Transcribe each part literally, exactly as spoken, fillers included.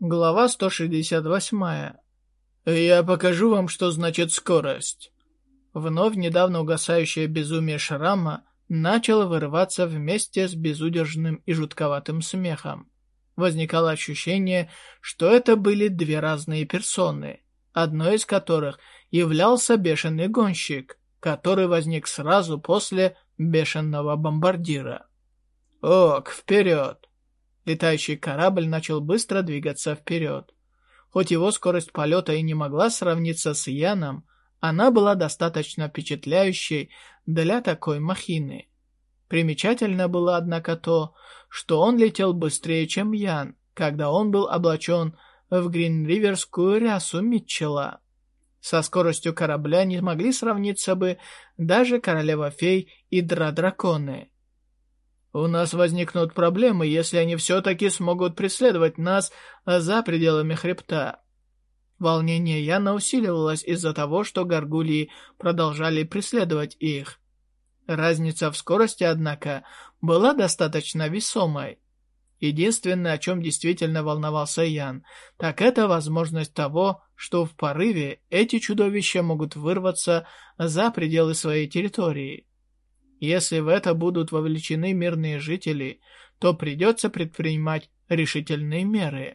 Глава сто шестьдесят восемь. Я покажу вам, что значит скорость. Вновь недавно угасающее безумие Шрама начало вырываться вместе с безудержным и жутковатым смехом. Возникало ощущение, что это были две разные персоны, одной из которых являлся бешеный гонщик, который возник сразу после бешеного бомбардира. Ок, вперед! Летающий корабль начал быстро двигаться вперед. Хоть его скорость полета и не могла сравниться с Яном, она была достаточно впечатляющей для такой махины. Примечательно было, однако, то, что он летел быстрее, чем Ян, когда он был облачен в гринриверскую рясу Митчелла. Со скоростью корабля не могли сравниться бы даже королева-фей и дра-драконы. У нас возникнут проблемы, если они все-таки смогут преследовать нас за пределами хребта. Волнение Яна усиливалось из-за того, что горгульи продолжали преследовать их. Разница в скорости, однако, была достаточно весомой. Единственное, о чем действительно волновался Ян, так это возможность того, что в порыве эти чудовища могут вырваться за пределы своей территории. Если в это будут вовлечены мирные жители, то придется предпринимать решительные меры.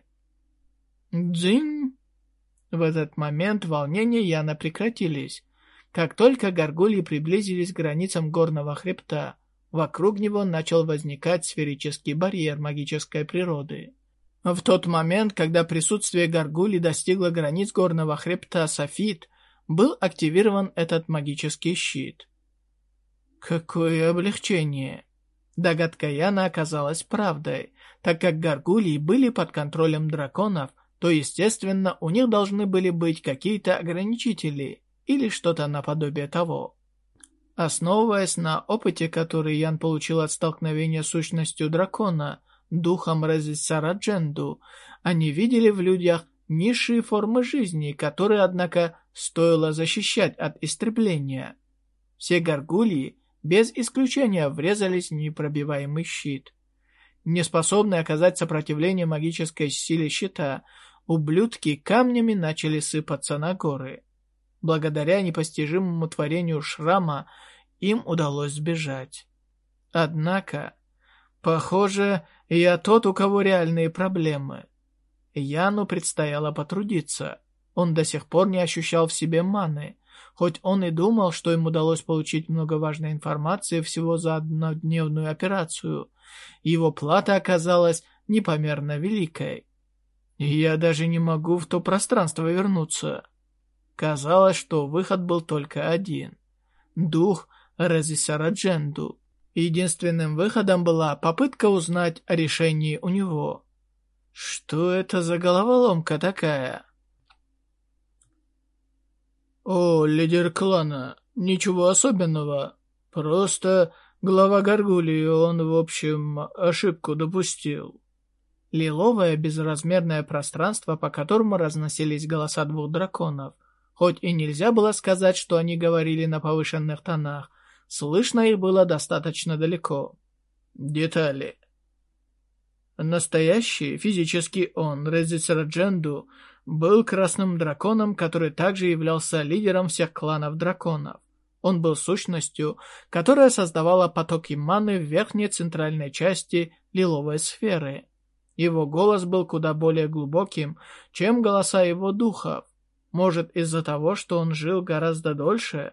Дзинь! В этот момент волнения Яна прекратились. Как только горгульи приблизились к границам горного хребта, вокруг него начал возникать сферический барьер магической природы. В тот момент, когда присутствие горгулий достигло границ горного хребта Софит, был активирован этот магический щит. Какое облегчение! Догадка Яна оказалась правдой. Так как горгульи были под контролем драконов, то, естественно, у них должны были быть какие-то ограничители или что-то наподобие того. Основываясь на опыте, который Ян получил от столкновения с сущностью дракона, духом Резисарадженду, они видели в людях низшие формы жизни, которые, однако, стоило защищать от истребления. Все горгульи без исключения врезались в непробиваемый щит. Неспособные оказать сопротивление магической силе щита, ублюдки камнями начали сыпаться на горы. Благодаря непостижимому творению Шрама им удалось сбежать. Однако, похоже, я тот, у кого реальные проблемы. Яну предстояло потрудиться. Он до сих пор не ощущал в себе маны. Хоть он и думал, что им удалось получить много важной информации всего за однодневную операцию, его плата оказалась непомерно великой. Я даже не могу в то пространство вернуться. Казалось, что выход был только один. Дух Резисарадженду. Единственным выходом была попытка узнать о решении у него. Что это за головоломка такая? О, лидер клана, ничего особенного. Просто глава горгулии, он, в общем, ошибку допустил. Лиловое безразмерное пространство, по которому разносились голоса двух драконов. Хоть и нельзя было сказать, что они говорили на повышенных тонах, слышно их было достаточно далеко. Детали. Настоящий, физически он, Резисарадженду, был красным драконом, который также являлся лидером всех кланов драконов. Он был сущностью, которая создавала потоки маны в верхней центральной части лиловой сферы. Его голос был куда более глубоким, чем голоса его духов. Может, из-за того, что он жил гораздо дольше?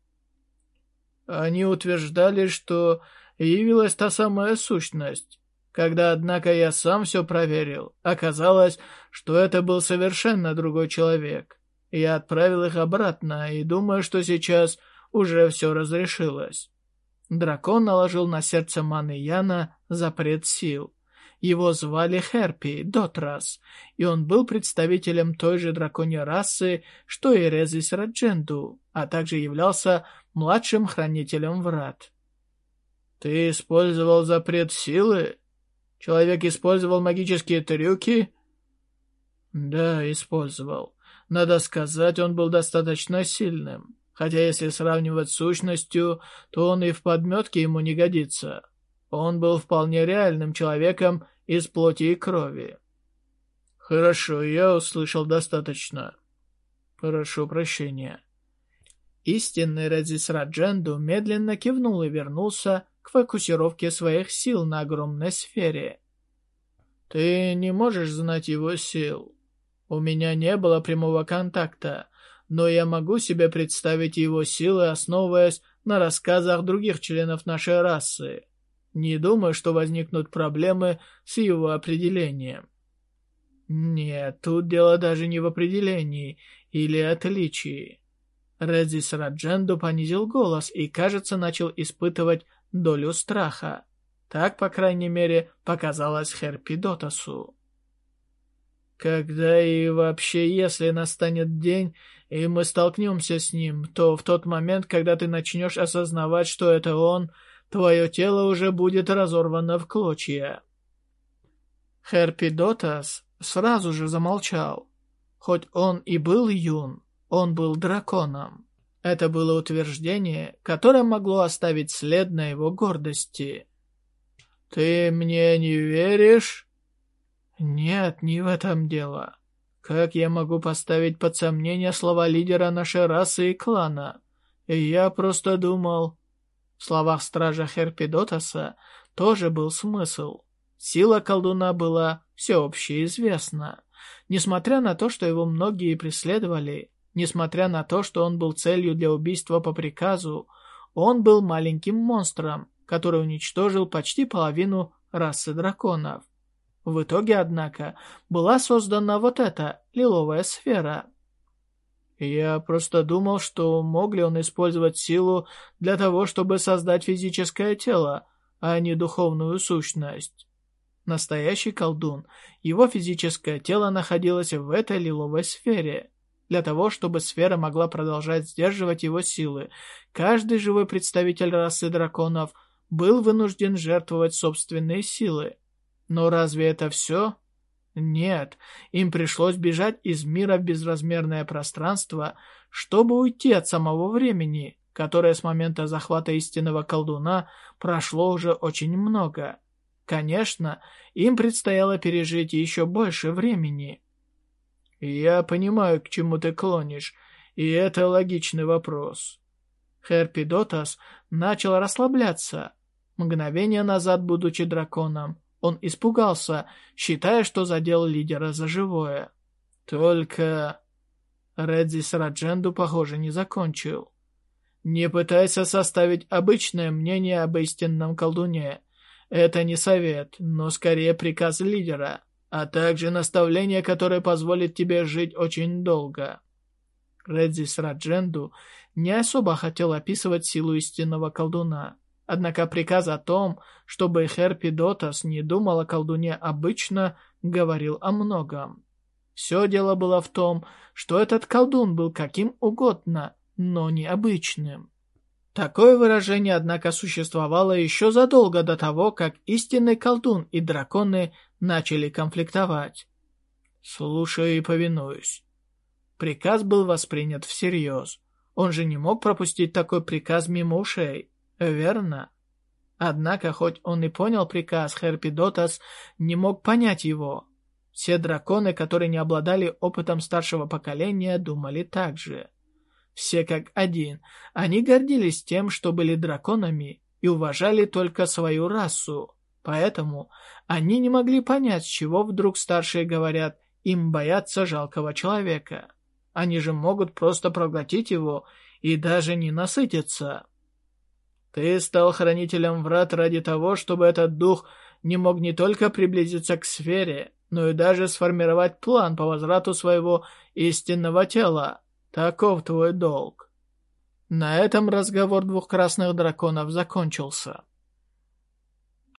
Они утверждали, что явилась та самая сущность. Когда, однако, я сам все проверил, оказалось, что это был совершенно другой человек. Я отправил их обратно и думаю, что сейчас уже все разрешилось. Дракон наложил на сердце маны Яна запрет сил. Его звали Херпи, Дотрас, и он был представителем той же драконьей расы, что и Резисарадженду, а также являлся младшим хранителем врат. «Ты использовал запрет силы? Человек использовал магические трюки?» «Да, использовал. Надо сказать, он был достаточно сильным. Хотя если сравнивать с сущностью, то он и в подметке ему не годится. Он был вполне реальным человеком из плоти и крови». Хорошо, я услышал достаточно. Прошу прощения. Истинный Редзис Радженду медленно кивнул и вернулся к фокусировке своих сил на огромной сфере. Ты не можешь знать его сил. У меня не было прямого контакта, но я могу себе представить его силы, основываясь на рассказах других членов нашей расы. Не думаю, что возникнут проблемы с его определением. Нет, тут дело даже не в определении или отличии. Редзис Радженду понизил голос и, кажется, начал испытывать долю страха. Так, по крайней мере, показалось Херпидотасу. Когда и вообще, если настанет день, и мы столкнемся с ним, то в тот момент, когда ты начнешь осознавать, что это он, твое тело уже будет разорвано в клочья. Херпидотас сразу же замолчал. Хоть он и был юн, он был драконом. Это было утверждение, которое могло оставить след на его гордости. «Ты мне не веришь?» «Нет, не в этом дело. Как я могу поставить под сомнение слова лидера нашей расы и клана? И я просто думал...» В словах стража Херпидотаса тоже был смысл. Сила колдуна была всеобще известна. Несмотря на то, что его многие преследовали, несмотря на то, что он был целью для убийства по приказу, он был маленьким монстром, который уничтожил почти половину расы драконов. В итоге, однако, была создана вот эта лиловая сфера. Я просто думал, что мог ли он использовать силу для того, чтобы создать физическое тело, а не духовную сущность. Настоящий колдун, его физическое тело находилось в этой лиловой сфере. Для того, чтобы сфера могла продолжать сдерживать его силы, каждый живой представитель расы драконов был вынужден жертвовать собственные силы. Но разве это все? Нет, им пришлось бежать из мира в безразмерное пространство, чтобы уйти от самого времени, которое с момента захвата истинного колдуна прошло уже очень много. Конечно, им предстояло пережить еще больше времени. Я понимаю, к чему ты клонишь, и это логичный вопрос. Херпидотас начал расслабляться. Мгновение назад, будучи драконом, он испугался, считая, что задел лидера за живое. Только... Редзис Радженду, похоже, не закончил. Не пытайся составить обычное мнение об истинном колдуне. Это не совет, но скорее приказ лидера, а также наставление, которое позволит тебе жить очень долго. Редзис Радженду не особо хотел описывать силу истинного колдуна. Однако приказ о том, чтобы Херпидотас не думал о колдуне обычно, говорил о многом. Все дело было в том, что этот колдун был каким угодно, но необычным. Такое выражение, однако, существовало еще задолго до того, как истинный колдун и драконы начали конфликтовать. «Слушаю и повинуюсь». Приказ был воспринят всерьез. Он же не мог пропустить такой приказ мимо ушей. Верно? Однако, хоть он и понял приказ, Херпидотас не мог понять его. Все драконы, которые не обладали опытом старшего поколения, думали так же. Все как один. Они гордились тем, что были драконами, и уважали только свою расу. Поэтому они не могли понять, с чего вдруг старшие говорят им бояться жалкого человека. Они же могут просто проглотить его и даже не насытиться. Ты стал хранителем врат ради того, чтобы этот дух не мог не только приблизиться к сфере, но и даже сформировать план по возврату своего истинного тела. Таков твой долг. На этом разговор двух красных драконов закончился.